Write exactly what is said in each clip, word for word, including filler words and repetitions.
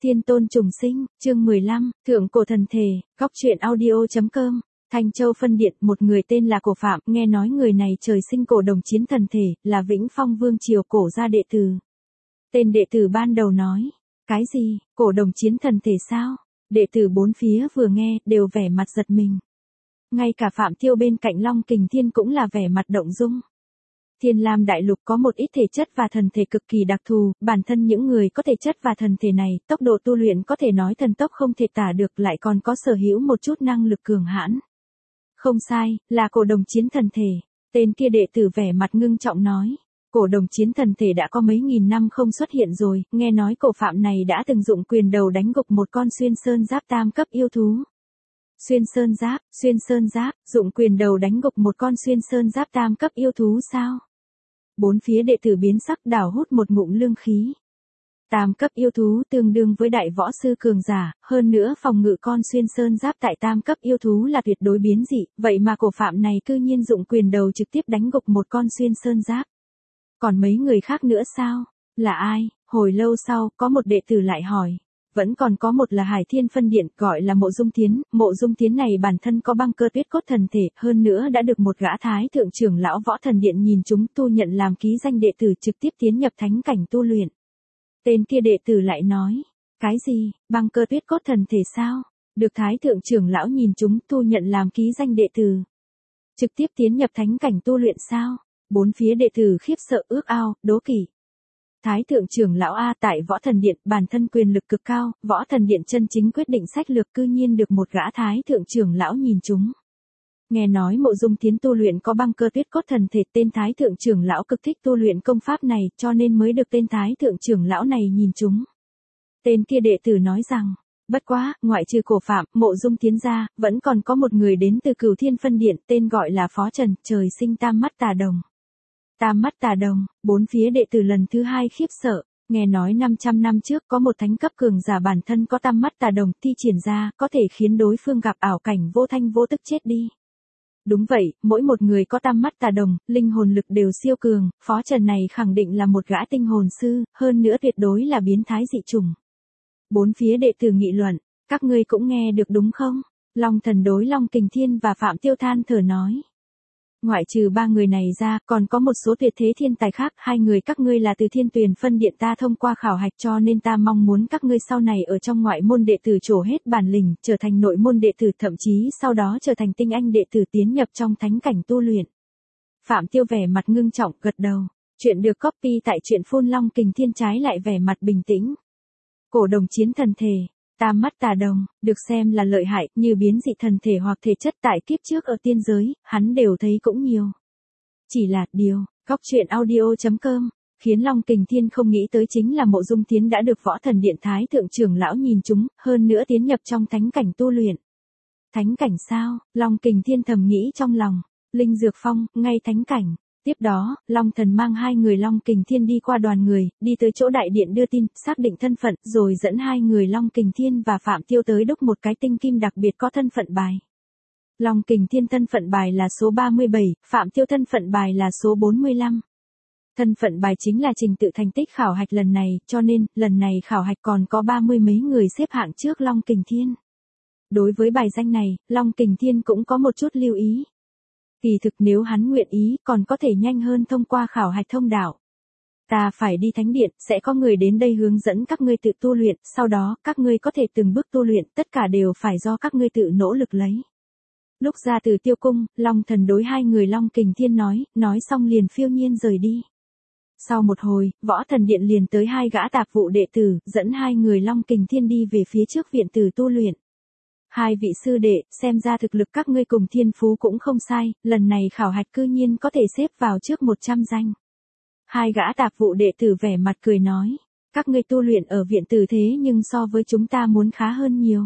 Thiên tôn trùng sinh, chương mười lăm, Thượng cổ thần thể, góc truyện audio.com. Thanh Châu phân điện, một người tên là Cổ Phạm, nghe nói người này trời sinh cổ đồng chiến thần thể, là Vĩnh Phong vương triều cổ gia đệ tử. Tên đệ tử ban đầu nói, cái gì, cổ đồng chiến thần thể sao? Đệ tử bốn phía vừa nghe, đều vẻ mặt giật mình. Ngay cả Phạm Tiêu bên cạnh Long Kình Thiên cũng là vẻ mặt động dung. Thiên Lam Đại Lục có một ít thể chất và thần thể cực kỳ đặc thù, bản thân những người có thể chất và thần thể này, tốc độ tu luyện có thể nói thần tốc không thể tả được, lại còn có sở hữu một chút năng lực cường hãn. Không sai, là cổ đồng chiến thần thể. Tên kia đệ tử vẻ mặt ngưng trọng nói. Cổ đồng chiến thần thể đã có mấy nghìn năm không xuất hiện rồi, nghe nói Cổ Phạm này đã từng dụng quyền đầu đánh gục một con xuyên sơn giáp tam cấp yêu thú. Xuyên sơn giáp, xuyên sơn giáp, dụng quyền đầu đánh gục một con xuyên sơn giáp tam cấp yêu thú sao? Bốn phía đệ tử biến sắc, đảo hút một ngụm lương khí. Tam cấp yêu thú tương đương với đại võ sư cường giả, hơn nữa phòng ngự con xuyên sơn giáp tại tam cấp yêu thú là tuyệt đối biến dị, vậy mà Cổ Phạm này cư nhiên dụng quyền đầu trực tiếp đánh gục một con xuyên sơn giáp. Còn mấy người khác nữa sao? Là ai? Hồi lâu sau, có một đệ tử lại hỏi. Vẫn còn có một là Hải Thiên phân điện, gọi là Mộ Dung Thiến. Mộ Dung Thiến này bản thân có băng cơ tuyết cốt thần thể, hơn nữa đã được một gã thái thượng trưởng lão võ thần điện nhìn chúng tu nhận làm ký danh đệ tử, trực tiếp tiến nhập thánh cảnh tu luyện. Tên kia đệ tử lại nói, cái gì, băng cơ tuyết cốt thần thể sao? Được thái thượng trưởng lão nhìn chúng tu nhận làm ký danh đệ tử, trực tiếp tiến nhập thánh cảnh tu luyện sao? Bốn phía đệ tử khiếp sợ, ước ao, đố kỵ. Thái thượng trưởng lão A tại võ thần điện, bản thân quyền lực cực cao, võ thần điện chân chính quyết định sách lược, cư nhiên được một gã thái thượng trưởng lão nhìn chúng. Nghe nói Mộ Dung Thiến tu luyện có băng cơ tuyết cốt thần thể, tên thái thượng trưởng lão cực thích tu luyện công pháp này, cho nên mới được tên thái thượng trưởng lão này nhìn chúng. Tên kia đệ tử nói rằng, bất quá, ngoại trừ Cổ Phạm, Mộ Dung Thiến ra, vẫn còn có một người đến từ Cửu Thiên phân điện, tên gọi là Phó Trần, trời sinh tam mắt tà đồng. Tam mắt tà đồng, bốn phía đệ tử lần thứ hai khiếp sợ, nghe nói năm trăm năm trước có một thánh cấp cường giả bản thân có tam mắt tà đồng thi triển ra, có thể khiến đối phương gặp ảo cảnh vô thanh vô tức chết đi. Đúng vậy, mỗi một người có tam mắt tà đồng, linh hồn lực đều siêu cường, Phó Trần này khẳng định là một gã tinh hồn sư, hơn nữa tuyệt đối là biến thái dị chủng. Bốn phía đệ tử nghị luận, các ngươi cũng nghe được đúng không? Long Thần đối Long Kình Thiên và Phạm Tiêu than thở nói. Ngoại trừ ba người này ra, còn có một số tuyệt thế thiên tài khác, hai người các ngươi là từ Thiên Tuyền phân điện, ta thông qua khảo hạch cho nên ta mong muốn các ngươi sau này ở trong ngoại môn đệ tử trổ hết bản lĩnh, trở thành nội môn đệ tử, thậm chí sau đó trở thành tinh anh đệ tử tiến nhập trong thánh cảnh tu luyện. Phạm Tiêu vẻ mặt ngưng trọng, gật đầu. Chuyện được copy tại truyện phun Long Kình Thiên trái lại vẻ mặt bình tĩnh. Cổ đồng chiến thần thể. Tam mắt tà đồng, được xem là lợi hại, như biến dị thần thể hoặc thể chất tại kiếp trước ở tiên giới, hắn đều thấy cũng nhiều. Chỉ là, điều, góc truyện audio.com, khiến Long Kình Thiên không nghĩ tới chính là Mộ Dung Thiến đã được võ thần điện thái thượng trưởng lão nhìn chúng, hơn nữa tiến nhập trong thánh cảnh tu luyện. Thánh cảnh sao? Long Kình Thiên thầm nghĩ trong lòng. Linh Dược Phong, ngay thánh cảnh. Tiếp đó, Long Thần mang hai người Long Kình Thiên đi qua đoàn người, đi tới chỗ đại điện đưa tin, xác định thân phận, rồi dẫn hai người Long Kình Thiên và Phạm Tiêu tới đúc một cái tinh kim đặc biệt có thân phận bài. Long Kình Thiên thân phận bài là số ba mươi bảy, Phạm Tiêu thân phận bài là số bốn mươi lăm. Thân phận bài chính là trình tự thành tích khảo hạch lần này, cho nên, lần này khảo hạch còn có ba mươi mấy người xếp hạng trước Long Kình Thiên. Đối với bài danh này, Long Kình Thiên cũng có một chút lưu ý. Kỳ thực nếu hắn nguyện ý, còn có thể nhanh hơn thông qua khảo hạch thông đạo. Ta phải đi thánh điện, sẽ có người đến đây hướng dẫn các ngươi tự tu luyện, sau đó, các ngươi có thể từng bước tu luyện, tất cả đều phải do các ngươi tự nỗ lực lấy. Lúc ra từ Tiêu cung, Long Thần đối hai người Long Kình Thiên nói, nói xong liền phiêu nhiên rời đi. Sau một hồi, võ thần điện liền tới hai gã tạp vụ đệ tử, dẫn hai người Long Kình Thiên đi về phía trước viện tử tu luyện. Hai vị sư đệ, xem ra thực lực các ngươi cùng thiên phú cũng không sai, lần này khảo hạch cư nhiên có thể xếp vào trước một trăm danh. Hai gã tạp vụ đệ tử vẻ mặt cười nói, các ngươi tu luyện ở viện tử thế nhưng so với chúng ta muốn khá hơn nhiều.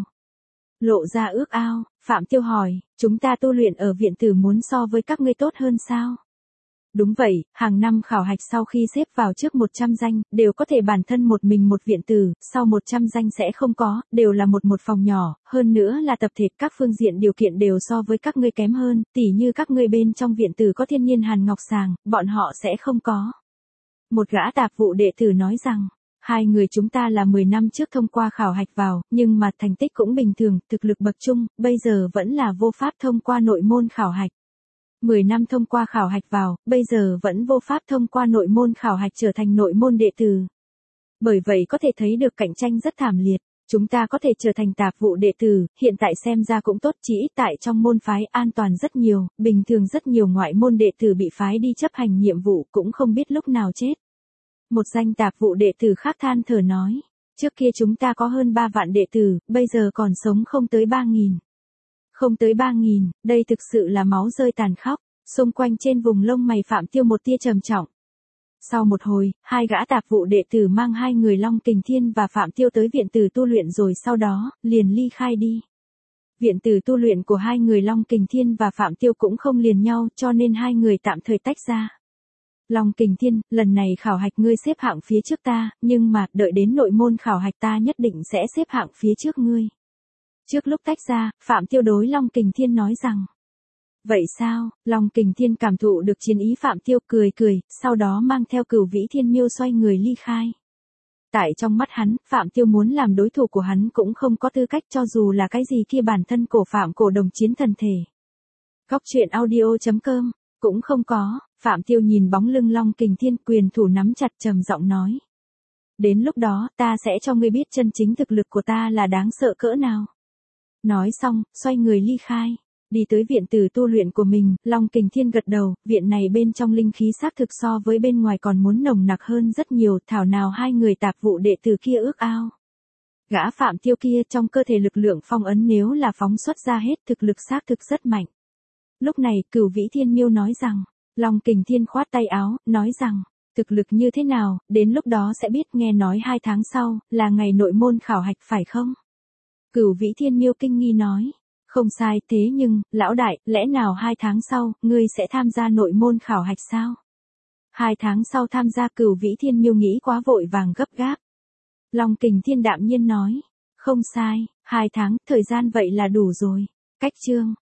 Lộ ra ước ao, Phạm Tiêu hỏi, chúng ta tu luyện ở viện tử muốn so với các ngươi tốt hơn sao? Đúng vậy, hàng năm khảo hạch sau khi xếp vào trước một trăm danh, đều có thể bản thân một mình một viện tử, sau một trăm danh sẽ không có, đều là một một phòng nhỏ, hơn nữa là tập thể, các phương diện điều kiện đều so với các ngươi kém hơn, tỉ như các ngươi bên trong viện tử có thiên nhiên hàn ngọc sàng, bọn họ sẽ không có. Một gã tạp vụ đệ tử nói rằng, Hai người chúng ta là mười năm trước thông qua khảo hạch vào, nhưng mà thành tích cũng bình thường, thực lực bậc trung, bây giờ vẫn là vô pháp thông qua nội môn khảo hạch. mười năm thông qua khảo hạch vào, bây giờ vẫn vô pháp thông qua nội môn khảo hạch trở thành nội môn đệ tử. Bởi vậy có thể thấy được cạnh tranh rất thảm liệt. Chúng ta có thể trở thành tạp vụ đệ tử, hiện tại xem ra cũng tốt, chỉ ít tại trong môn phái an toàn rất nhiều, bình thường rất nhiều ngoại môn đệ tử bị phái đi chấp hành nhiệm vụ cũng không biết lúc nào chết. Một danh tạp vụ đệ tử khác than thở nói, trước kia chúng ta có hơn ba vạn đệ tử, bây giờ còn sống không tới ba nghìn. Không tới ba nghìn, đây thực sự là máu rơi tàn khốc, xung quanh trên vùng lông mày Phạm Tiêu một tia trầm trọng. Sau một hồi, hai gã tạp vụ đệ tử mang hai người Long Kình Thiên và Phạm Tiêu tới viện tử tu luyện rồi sau đó, liền ly khai đi. Viện tử tu luyện của hai người Long Kình Thiên và Phạm Tiêu cũng không liền nhau cho nên hai người tạm thời tách ra. Long Kình Thiên, lần này khảo hạch ngươi xếp hạng phía trước ta, nhưng mà đợi đến nội môn khảo hạch ta nhất định sẽ xếp hạng phía trước ngươi. Trước lúc tách ra, Phạm Tiêu đối Long Kình Thiên nói rằng. Vậy sao? Long Kình Thiên cảm thụ được chiến ý Phạm Tiêu cười cười, sau đó mang theo Cửu Vĩ Thiên Miêu xoay người ly khai. Tại trong mắt hắn, Phạm Tiêu muốn làm đối thủ của hắn cũng không có tư cách cho dù là cái gì kia bản thân cổ Phạm cổ đồng chiến thần thể. Góc truyện audio chấm com, cũng không có, Phạm Tiêu nhìn bóng lưng Long Kình Thiên quyền thủ nắm chặt trầm giọng nói. Đến lúc đó, ta sẽ cho ngươi biết chân chính thực lực của ta là đáng sợ cỡ nào. Nói xong, xoay người ly khai. Đi tới viện tử tu luyện của mình, Long Kình Thiên gật đầu, viện này bên trong linh khí xác thực so với bên ngoài còn muốn nồng nặc hơn rất nhiều, thảo nào hai người tạp vụ đệ tử kia ước ao. Gã Phạm Tiêu kia trong cơ thể lực lượng phong ấn nếu là phóng xuất ra hết thực lực xác thực rất mạnh. Lúc này, Cửu Vĩ Thiên Miêu nói rằng, Long Kình Thiên khoát tay áo, nói rằng, thực lực như thế nào, đến lúc đó sẽ biết, nghe nói hai tháng sau, là ngày nội môn khảo hạch phải không? Cửu Vĩ Thiên Miêu kinh nghi nói. Không sai, thế nhưng, lão đại, lẽ nào hai tháng sau, ngươi sẽ tham gia nội môn khảo hạch sao? Hai tháng sau tham gia Cửu Vĩ Thiên Miêu nghĩ quá vội vàng gấp gáp. Long Kình Thiên đạm nhiên nói, không sai, hai tháng, thời gian vậy là đủ rồi. Cách chương.